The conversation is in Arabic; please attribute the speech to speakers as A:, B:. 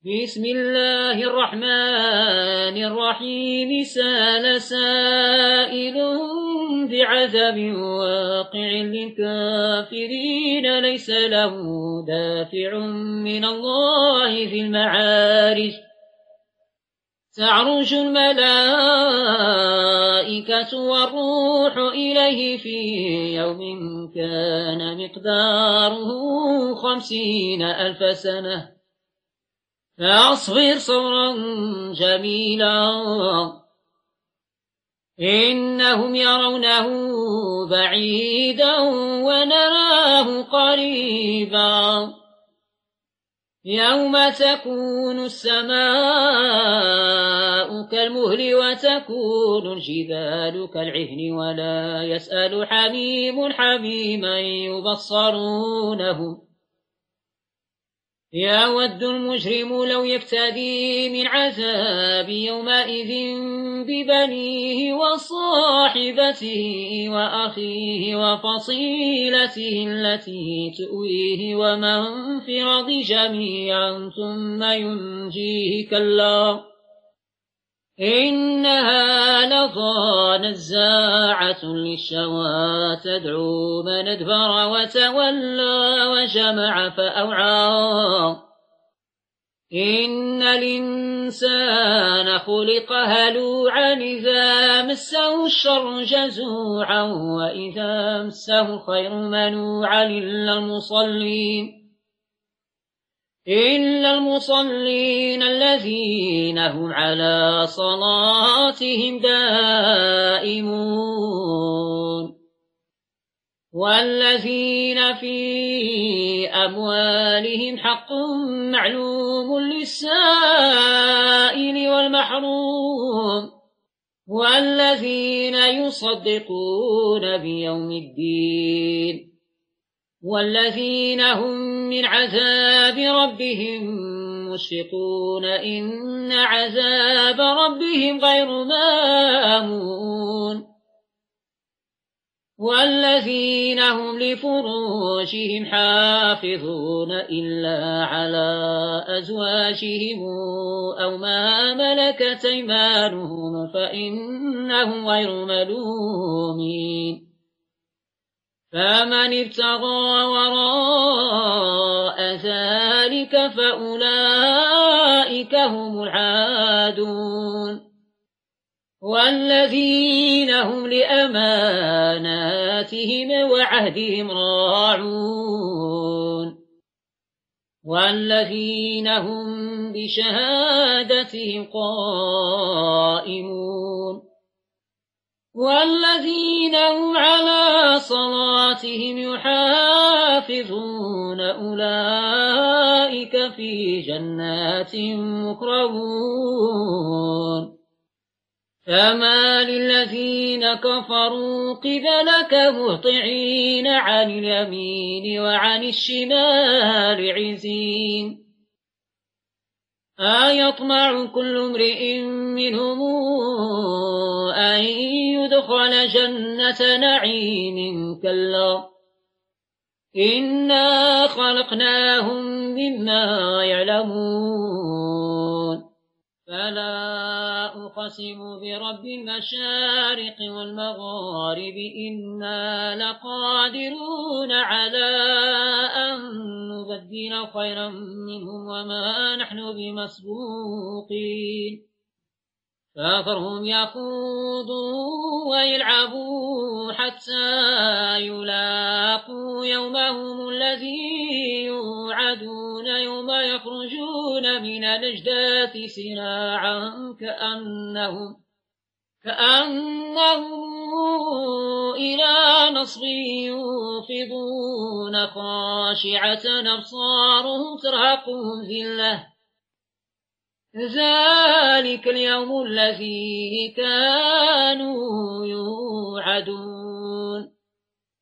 A: بسم الله الرحمن الرحيم. سأل سائل بعذاب واقع للكافرين ليس له دافع من الله في المعارج. تعرج الملائكة والروح إليه في يوم كان مقداره 50,000 سنة فاصبر صبرا جميلا. إنهم يرونه بعيدا ونراه قريبا. يوم تكون السماء كالمهل وتكون الجبال كالعهن ولا يسأل حميم حميما يبصرونه. يود المجرم لو يفتدي من عذاب يومئذ ببنيه وصاحبته وأخيه وفصيلته التي تؤويه ومن في الأرض جميعا ثم ينجيه. كلا إنها لظى نزاعة للشوى تدعو من أدبر وتولى وجمع فأوعى. إن الإنسان خلق هلوعا إذا مسه الشر جزوعا وإذا مسه الخير منوعا إلا المصلين الذين هم على صلاتهم دائمون والذين في أموالهم حق معلوم للسائل والمحروم والذين يصدقون بيوم الدين والذين هم من عذاب ربهم مشفقون. إن عذاب ربهم غير مأمون. والذين هم لفروجهم حافظون إلا على أزواجهم أو ما ملكت أيمانهم فإنهم غير ملومين. فمن ابتغى وراء ذلك فأولئك هم العادون. والذين هم لأماناتهم وعهدهم راعون والذين هم بشهادتهم قائمون والذين هم على صلاتهم يحافظون أولئك في جنات مكرمون. فما للذين كفروا قبلك مهطعين عن اليمين وعن الشمال عزين. أيطمع كل امرئ منهم أن يدخل جنة نعيم؟ كلا إنا خلقناهم مما يعلمون. فلا أقسم برب المشارق والمغارب إنا لقادرون على أن نبدل خيرا منهم وما نحن بمسبوقين. فذرهم يخوضوا ويلعبوا حتى يلاقوا يومهم الذي يوعدون يوم يخرجون من الأجداث سراعا كأنهم إلى نصب يوفضون خاشعة أبصارهم ترهقهم ذلة. ذلك اليوم الذي كانوا يوعدون.